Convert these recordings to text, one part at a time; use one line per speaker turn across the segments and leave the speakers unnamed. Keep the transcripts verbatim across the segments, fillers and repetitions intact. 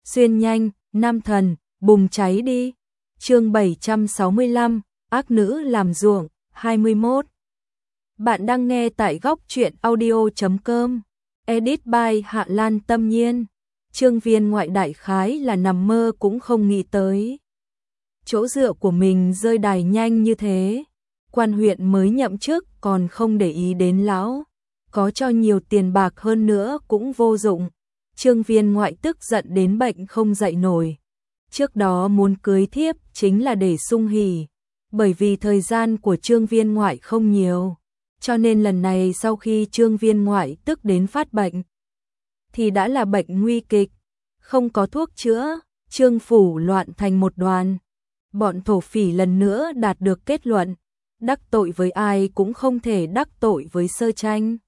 xuyên nhanh, nam thần, bùng cháy đi. Chương bảy trăm sáu mươi lăm, ác nữ làm ruộng, hai mươi mốt. Bạn đang nghe tại góc truyện audio chấm com. Edit by Hạ Lan Tâm Nhiên. Trương Viên Ngoại đại khái là nằm mơ cũng không nghĩ tới. Chỗ dựa của mình rơi đài nhanh như thế. Quan huyện mới nhậm chức còn không để ý đến lão. Có cho nhiều tiền bạc hơn nữa cũng vô dụng. Trương Viên Ngoại tức giận đến bệnh không dậy nổi. Trước đó muốn cưới thiếp chính là để sung hỉ. Bởi vì thời gian của Trương Viên Ngoại không nhiều. Cho nên lần này sau khi Trương Viên Ngoại tức đến phát bệnh thì đã là bệnh nguy kịch, không có thuốc chữa, Trương phủ loạn thành một đoàn. Bọn thổ phỉ lần nữa đạt được kết luận, đắc tội với ai cũng không thể đắc tội với Sơ Tranh.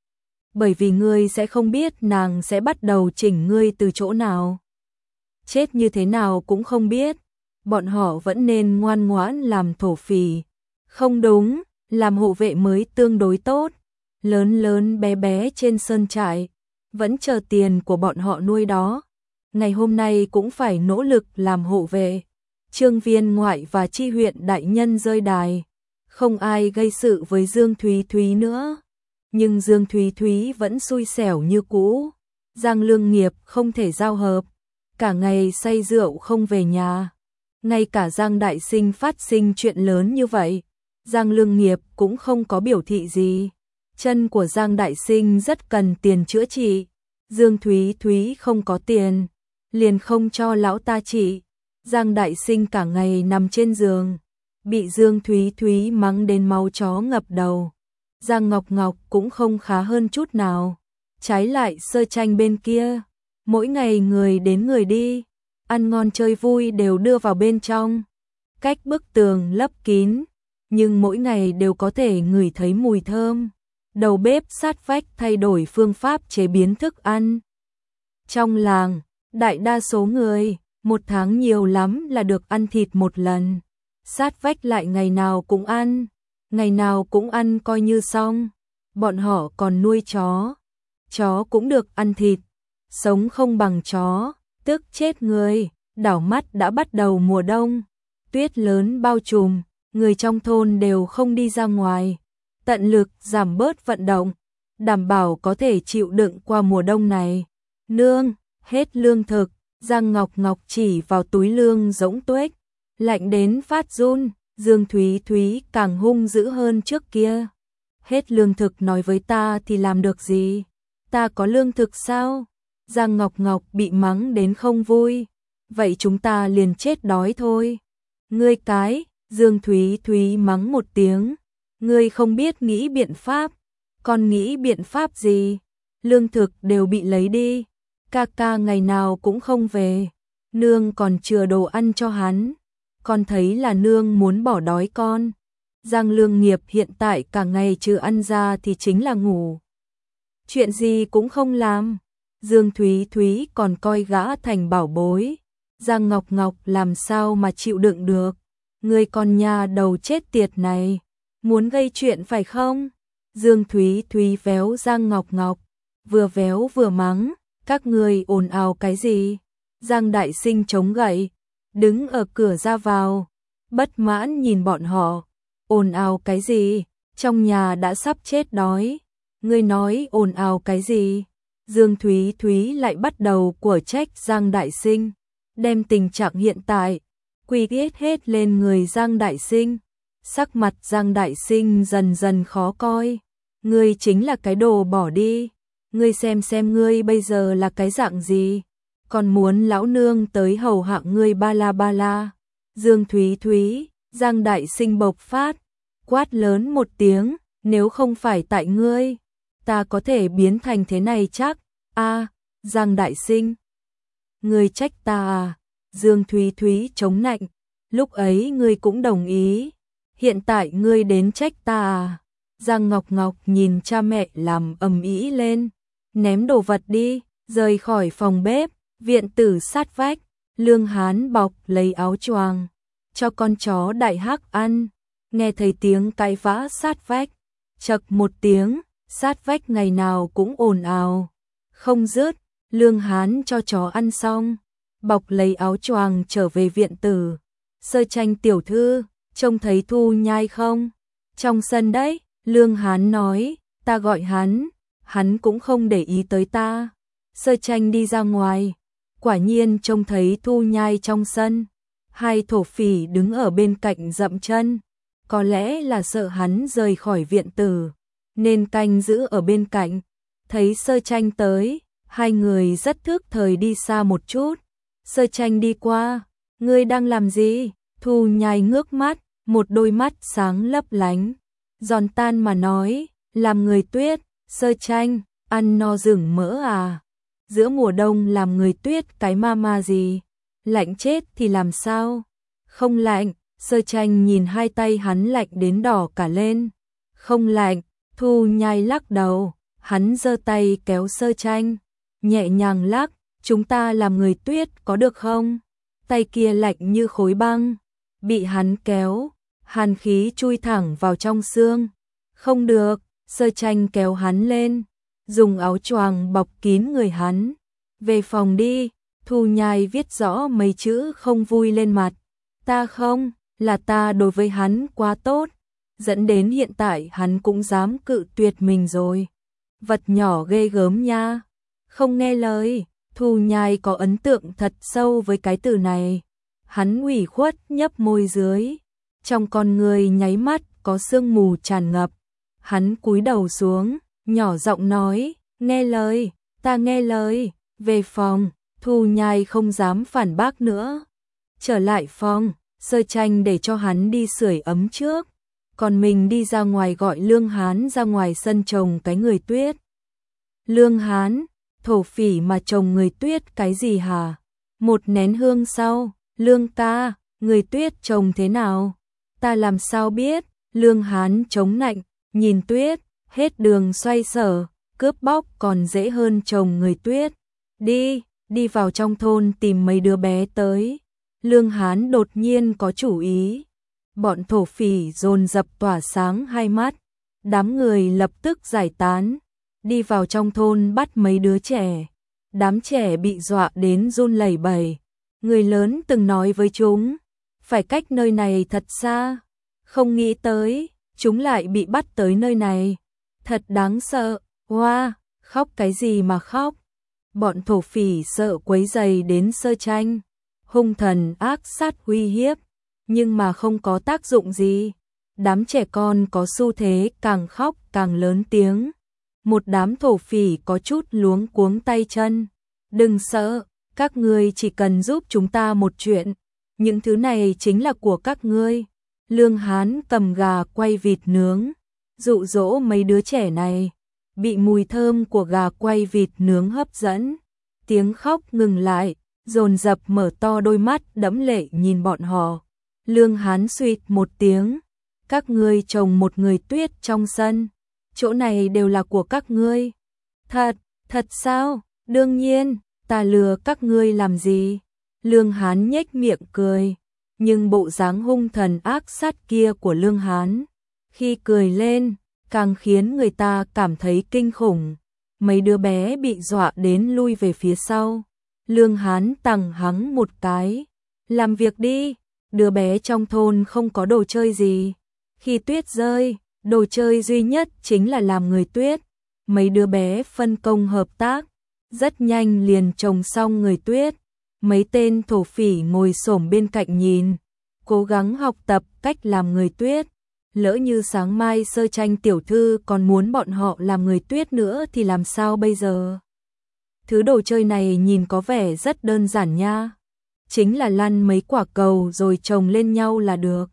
Bởi vì ngươi sẽ không biết nàng sẽ bắt đầu chỉnh ngươi từ chỗ nào. Chết như thế nào cũng không biết, bọn họ vẫn nên ngoan ngoãn làm thổ phỉ. Không đúng, làm hộ vệ mới tương đối tốt, lớn lớn bé bé trên sơn trại, vẫn chờ tiền của bọn họ nuôi đó. Ngày hôm nay cũng phải nỗ lực làm hộ vệ. Trương Viên Ngoại và Chi huyện đại nhân rơi đài, không ai gây sự với Dương Thúy Thúy nữa. Nhưng Dương Thúy Thúy vẫn xui xẻo như cũ. Giang Lương Nghiệp không thể giao hợp, cả ngày say rượu không về nhà. Ngay cả Giang Đại Sinh phát sinh chuyện lớn như vậy, Giang Lương Nghiệp cũng không có biểu thị gì. Chân của Giang Đại Sinh rất cần tiền chữa trị. Dương Thúy Thúy không có tiền, liền không cho lão ta trị. Giang Đại Sinh cả ngày nằm trên giường, bị Dương Thúy Thúy mắng đến máu chó ngập đầu. Giang Ngọc Ngọc cũng không khá hơn chút nào. Trái lại Sơ Tranh bên kia, mỗi ngày người đến người đi, ăn ngon chơi vui đều đưa vào bên trong. Cách bức tường lấp kín, nhưng mỗi ngày đều có thể ngửi thấy mùi thơm. Đầu bếp sát vách thay đổi phương pháp chế biến thức ăn. Trong làng, đại đa số người, một tháng nhiều lắm là được ăn thịt một lần. Sát vách lại ngày nào cũng ăn, ngày nào cũng ăn coi như xong. Bọn họ còn nuôi chó, chó cũng được ăn thịt. Sống không bằng chó, tức chết người. Đảo mắt đã bắt đầu mùa đông, tuyết lớn bao trùm, người trong thôn đều không đi ra ngoài, tận lực giảm bớt vận động, đảm bảo có thể chịu đựng qua mùa đông này. Nương, hết lương thực. Giang Ngọc Ngọc chỉ vào túi lương rỗng tuếch, lạnh đến phát run. Dương Thúy Thúy càng hung dữ hơn trước kia. Hết lương thực nói với ta thì làm được gì? Ta có lương thực sao? Giang Ngọc Ngọc bị mắng đến không vui. Vậy chúng ta liền chết đói thôi. Ngươi cái, Dương Thúy Thúy mắng một tiếng. Ngươi không biết nghĩ biện pháp. Con nghĩ biện pháp gì? Lương thực đều bị lấy đi. Ca ca ngày nào cũng không về. Nương còn chừa đồ ăn cho hắn. Con thấy là nương muốn bỏ đói con. Giang Lương Nghiệp hiện tại cả ngày trừ ăn ra thì chính là ngủ. Chuyện gì cũng không làm. Dương Thúy Thúy còn coi gã thành bảo bối. Giang Ngọc Ngọc làm sao mà chịu đựng được. Người con nhà đầu chết tiệt này, muốn gây chuyện phải không? Dương Thúy Thúy véo Giang Ngọc Ngọc, vừa véo vừa mắng. Các người ồn ào cái gì? Giang Đại Sinh chống gậy, đứng ở cửa ra vào, bất mãn nhìn bọn họ. Ồn ào cái gì? Trong nhà đã sắp chết đói. Ngươi nói ồn ào cái gì? Dương Thúy Thúy lại bắt đầu của trách Giang Đại Sinh, đem tình trạng hiện tại quy kết hết lên người Giang Đại Sinh. Sắc mặt Giang Đại Sinh dần dần khó coi. Ngươi chính là cái đồ bỏ đi. Ngươi xem xem ngươi bây giờ là cái dạng gì, còn muốn lão nương tới hầu hạ ngươi ba la ba la. Dương Thúy Thúy, Giang Đại Sinh bộc phát, quát lớn một tiếng, nếu không phải tại ngươi, ta có thể biến thành thế này chắc. A, Giang Đại Sinh, ngươi trách ta à? Dương Thúy Thúy chống nạnh, lúc ấy ngươi cũng đồng ý, hiện tại ngươi đến trách ta à? Giang Ngọc Ngọc nhìn cha mẹ làm ầm ĩ lên. Ném đồ vật đi, rời khỏi phòng bếp. Viện tử sát vách, Lương Hán bọc lấy áo choàng cho con chó Đại Hắc ăn. Nghe thấy tiếng cãi vã sát vách, chậc một tiếng, sát vách ngày nào cũng ồn ào không dứt. Lương Hán cho chó ăn xong, bọc lấy áo choàng trở về viện tử. Sơ Tranh tiểu thư, trông thấy Thu Nhai không? Trong sân đấy, Lương Hán nói, ta gọi hắn, hắn cũng không để ý tới ta. Sơ Tranh đi ra ngoài, quả nhiên trông thấy Thu Nhai trong sân. Hai thổ phỉ đứng ở bên cạnh dậm chân, có lẽ là sợ hắn rời khỏi viện tử, nên canh giữ ở bên cạnh. Thấy Sơ Tranh tới, hai người rất thức thời đi xa một chút. Sơ Tranh đi qua, ngươi đang làm gì? Thu Nhai ngước mắt, một đôi mắt sáng lấp lánh, giòn tan mà nói, làm người tuyết. Sơ Tranh, ăn no rừng mỡ à? Giữa mùa đông làm người tuyết cái ma ma gì? Lạnh chết thì làm sao? Không lạnh. Sơ Tranh nhìn hai tay hắn lạnh đến đỏ cả lên. Không lạnh. Thu Nhai lắc đầu, hắn giơ tay kéo Sơ Tranh, nhẹ nhàng lắc, chúng ta làm người tuyết có được không? Tay kia lạnh như khối băng, bị hắn kéo, hàn khí chui thẳng vào trong xương. Không được. Sơ Tranh kéo hắn lên, dùng áo choàng bọc kín người hắn. Về phòng đi. Thu Nhai viết rõ mấy chữ không vui lên mặt. Ta không, là ta đối với hắn quá tốt, dẫn đến hiện tại hắn cũng dám cự tuyệt mình rồi. Vật nhỏ ghê gớm nha. Không nghe lời. Thu Nhai có ấn tượng thật sâu với cái từ này. Hắn ủy khuất nhấp môi dưới, trong con người nháy mắt có sương mù tràn ngập. Hắn cúi đầu xuống, nhỏ giọng nói, nghe lời, ta nghe lời. Về phòng. Thu Nhai không dám phản bác nữa. Trở lại phòng, Sơ Tranh để cho hắn đi sưởi ấm trước, còn mình đi ra ngoài gọi Lương Hán ra ngoài sân trồng cái người tuyết. Lương Hán, thổ phỉ mà trồng người tuyết cái gì hả? Một nén hương sau, Lương ca, người tuyết trồng thế nào? Ta làm sao biết? Lương Hán chống nạnh, nhìn tuyết, hết đường xoay sở, cướp bóc còn dễ hơn trồng người tuyết. Đi, đi vào trong thôn tìm mấy đứa bé tới. Lương Hán đột nhiên có chủ ý. Bọn thổ phỉ dồn dập tỏa sáng hai mắt, đám người lập tức giải tán, đi vào trong thôn bắt mấy đứa trẻ. Đám trẻ bị dọa đến run lẩy bẩy. Người lớn từng nói với chúng, phải cách nơi này thật xa. Không nghĩ tới, chúng lại bị bắt tới nơi này. Thật đáng sợ. Hoa, wow, khóc cái gì mà khóc? Bọn thổ phỉ sợ quấy rầy đến Sơ Tranh, hung thần ác sát uy hiếp, nhưng mà không có tác dụng gì. Đám trẻ con có xu thế càng khóc càng lớn tiếng. Một đám thổ phỉ có chút luống cuống tay chân. Đừng sợ, các ngươi chỉ cần giúp chúng ta một chuyện, những thứ này chính là của các ngươi. Lương Hán cầm gà quay vịt nướng, dụ dỗ mấy đứa trẻ này. Bị mùi thơm của gà quay vịt nướng hấp dẫn, tiếng khóc ngừng lại, dồn dập mở to đôi mắt đẫm lệ nhìn bọn họ. Lương Hán suýt một tiếng, các ngươi trồng một người tuyết trong sân, chỗ này đều là của các ngươi. Thật, thật sao? Đương nhiên, ta lừa các ngươi làm gì? Lương Hán nhếch miệng cười, nhưng bộ dáng hung thần ác sát kia của Lương Hán, khi cười lên, càng khiến người ta cảm thấy kinh khủng. Mấy đứa bé bị dọa đến lui về phía sau. Lương Hán tằng hắng một cái, làm việc đi. Đứa bé trong thôn không có đồ chơi gì. Khi tuyết rơi, đồ chơi duy nhất chính là làm người tuyết. Mấy đứa bé phân công hợp tác, rất nhanh liền trồng xong người tuyết. Mấy tên thổ phỉ ngồi xổm bên cạnh nhìn, cố gắng học tập cách làm người tuyết. Lỡ như sáng mai Sơ Tranh tiểu thư còn muốn bọn họ làm người tuyết nữa thì làm sao bây giờ? Thứ đồ chơi này nhìn có vẻ rất đơn giản nha. Chính là lăn mấy quả cầu rồi chồng lên nhau là được.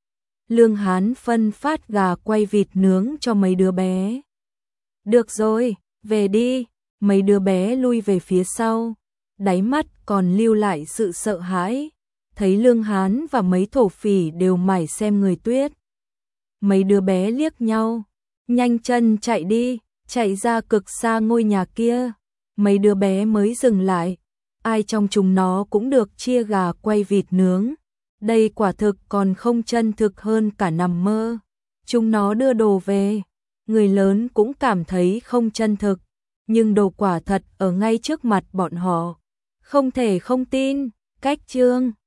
Lương Hán phân phát gà quay vịt nướng cho mấy đứa bé. Được rồi, về đi. Mấy đứa bé lui về phía sau, đáy mắt còn lưu lại sự sợ hãi. Thấy Lương Hán và mấy thổ phỉ đều mải xem người tuyết. Mấy đứa bé liếc nhau, nhanh chân chạy đi, chạy ra cực xa ngôi nhà kia. Mấy đứa bé mới dừng lại, ai trong chúng nó cũng được chia gà quay vịt nướng. Đây quả thực còn không chân thực hơn cả nằm mơ. Chúng nó đưa đồ về, người lớn cũng cảm thấy không chân thực, nhưng đồ quả thật ở ngay trước mặt bọn họ. Không thể không tin, cách chương